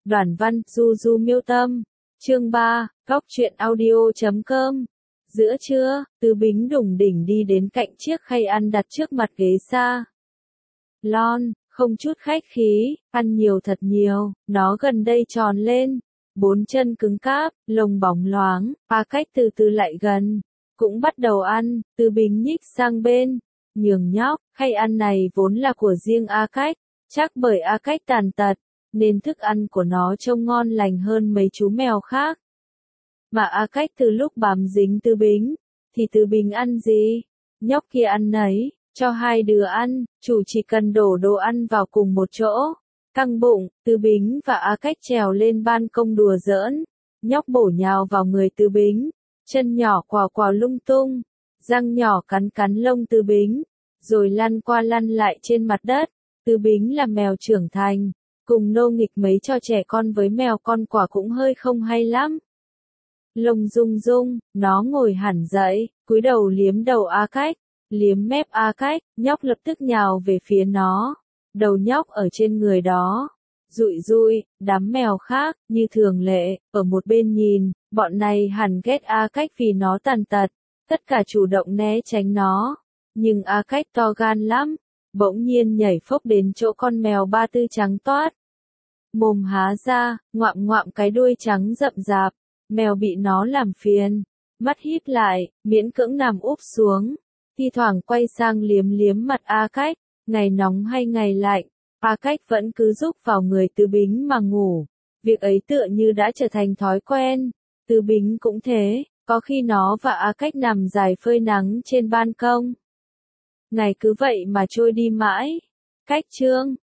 Đoàn văn, Du Du miêu tâm. Chương 3, góc truyện audio.com. Giữa trưa, Từ Bính đủng đỉnh đi đến cạnh chiếc khay ăn đặt trước mặt ghế sa lon, không chút khách khí, ăn nhiều thật nhiều, nó gần đây tròn lên, bốn chân cứng cáp, lông bóng loáng, A Cách từ từ lại gần, cũng bắt đầu ăn. Từ Bính nhích sang bên, nhường nhóc, khay ăn này vốn là của riêng A Cách, chắc bởi A Cách tàn tật, nên thức ăn của nó trông ngon lành hơn mấy chú mèo khác. Mà A Cách từ lúc bám dính Từ Bính, thì Từ Bính ăn gì? Nhóc kia ăn nấy, cho hai đứa ăn, chủ chỉ cần đổ đồ ăn vào cùng một chỗ. Căng bụng, Từ Bính và A Cách trèo lên ban công đùa giỡn. Nhóc bổ nhào vào người Từ Bính, chân nhỏ quào quào lung tung, răng nhỏ cắn cắn lông Từ Bính, rồi lăn qua lăn lại trên mặt đất. Từ Bính là mèo trưởng thành, cùng nô nghịch mấy trò trẻ con với mèo con quả cũng hơi không hay lắm. Lông rung rung, nó ngồi hẳn dậy, cúi đầu liếm đầu A Cách, liếm mép A Cách, nhóc lập tức nhào về phía nó. Đầu nhóc ở trên người đó, rụi rụi, đám mèo khác, như thường lệ, ở một bên nhìn, bọn này hẳn ghét A Cách vì nó tàn tật, tất cả chủ động né tránh nó. Nhưng A Cách to gan lắm, bỗng nhiên nhảy phốc đến chỗ con mèo ba tư trắng toát. Mồm há ra, ngoạm ngoạm cái đuôi trắng rậm rạp, mèo bị nó làm phiền, mắt híp lại, miễn cưỡng nằm úp xuống, thi thoảng quay sang liếm liếm mặt A Cách. Ngày nóng hay ngày lạnh, A Cách vẫn cứ rúc vào người Từ Bính mà ngủ. Việc ấy tựa như đã trở thành thói quen. Từ Bính cũng thế, có khi nó và A Cách nằm dài phơi nắng trên ban công. Ngày cứ vậy mà trôi đi mãi. Cách chương